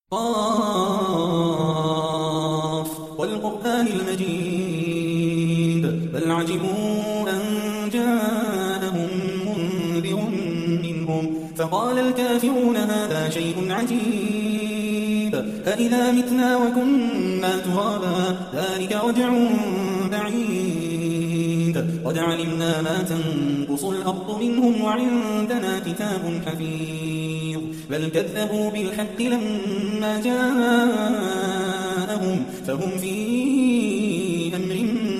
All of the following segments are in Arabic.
قاف والقرآن المجيد بل عجبوا أن جاءهم منذر منهم فقال الكافرون هذا شيء عجيب أإذا متنا وكنا ترابا ذلك رجع بعيد قد علمنا ما تنقص الأرض منهم وعندنا كتاب حفيظ بل كذبوا بالحق لما جاءهم فهم في أمر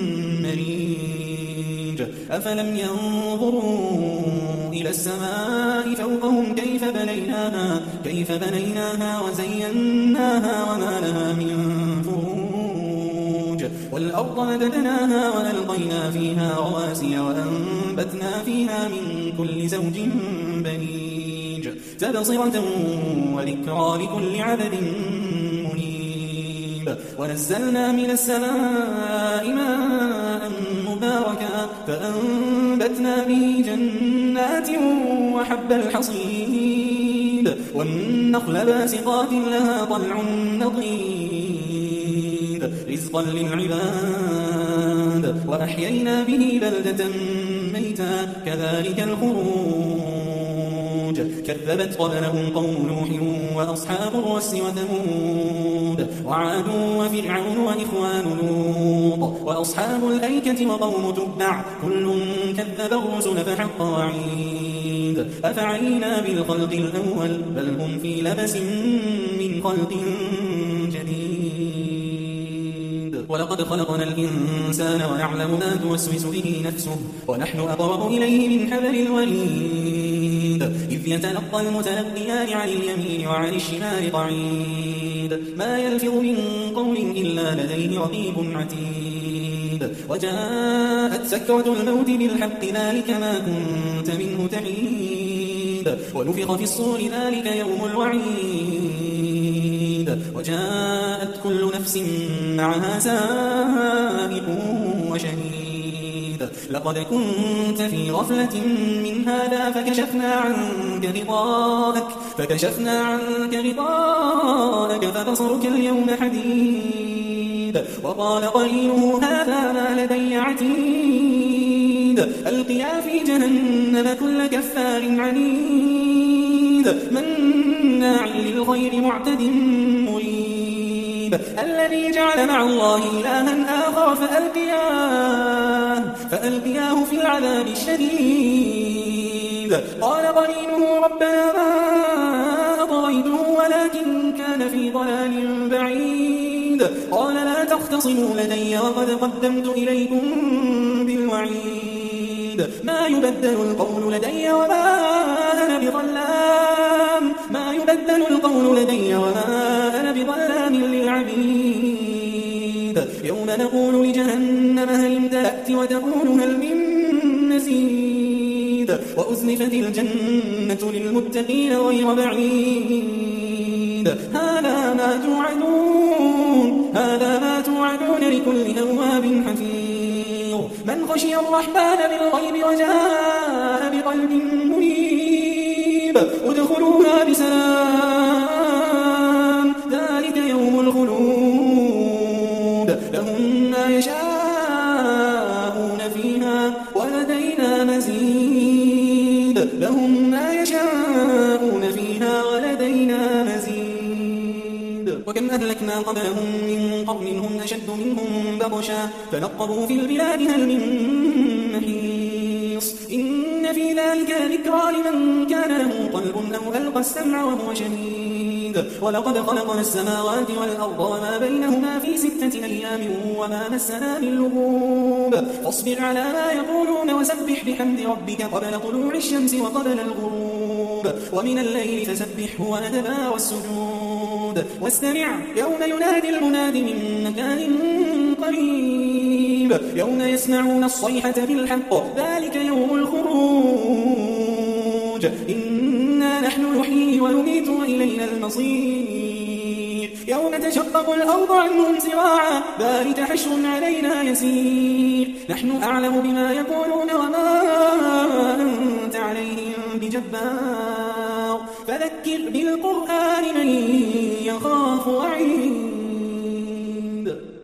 مريج أفلم ينظروا إلى السماء فوقهم كيف بنيناها وزيناها وما لها من فروج والأرض مددناها وألقينا فيها رواسي وأنبتنا فيها من كل زوج بهيج تبصرة وذكرى لكل عبد منيب ونزلنا من السماء ماء مباركا فأنبتنا به جنات وحب الحصيد والنخل باسقات لها طلع نضيد رزقا للعباد وأحيينا به بلدة ميتا كذلك الخروج كذبت قبلهم قوم نوح وأصحاب الرس وثمود وعاد وفرعون وإخوان لوط وأصحاب الأيكة وقوم تبع كل كذب الرسل فحق وعيد أفعينا بالخلق الأول بل هم في لبس من خلق جديد ولقد خلقنا الإنسان ونعلم ما توسوس به نفسه ونحن أقرب إليه من حبل الوريد إذ يتلقى المتلقيان عن اليمين وعن الشمال قعيد ما يلفظ من قول إلا لديه رقيب عتيد وجاءت سكرة الموت بالحق ذلك ما كنت منه تحيد ونفخ في الصور ذلك يوم الوعيد وجاءت كل نفس معها سائق وشهيد لقد كنت في غفلة من هذا فكشفنا عنك غطاءك فبصرك اليوم حديد وقال قرينه هذا ما لدي عتيد ألقيا في جهنم كل كفار عنيد مناع للخير معتد مريب الذي جعل مع الله إلها آخر فألقياه في العذاب الشديد قال قرينه ربنا ما أطغيته ولكن كان في ضلال بعيد قال لا تختصموا لدي وقد قدمت إليكم بالوعيد ما يبدل القول لدي وما أنا بظلام للعبيد يوم نقول لجهنم هل امتلأت وتقول هل من مزيد وأزلفت الجنة للمتقين غير بعيد هذا ما توعدون لكل أواب حفيظ من خشي الرحمن بالغيب وجاء بقلب منيب ادخلوها بسلام ذلك يوم الخلود لهم ما يشاءون فيها ولدينا مزيد وكم أهلكنا قبلهم من قرن هم أشد منهم بطشا فنقبوا في البلاد هل من محيص إن في ذلك ذكرى لمن كان له قلب أو ألقى السمع وهو شهيد ولقد خلقنا السماوات والأرض وما بينهما في 6 أيام وما مسنا من لغوب فاصبر على ما يقولون وسبح بحمد ربك قبل طلوع الشمس وقبل الغروب ومن الليل فسبحه وأدبار السجود واستمع يوم ينادي المناد من مكان قريب يوم يسمعون الصيحة بالحق ذلك يوم الخروج إنا نحن نحيي ونميت وإلينا المصير يوم تشقق الأرض عنهم سراعا ذلك حشر علينا يسير نحن أعلم بما يقولون وما أنت عليهم بجبار فذكر بالقرآن من يخاف وعيد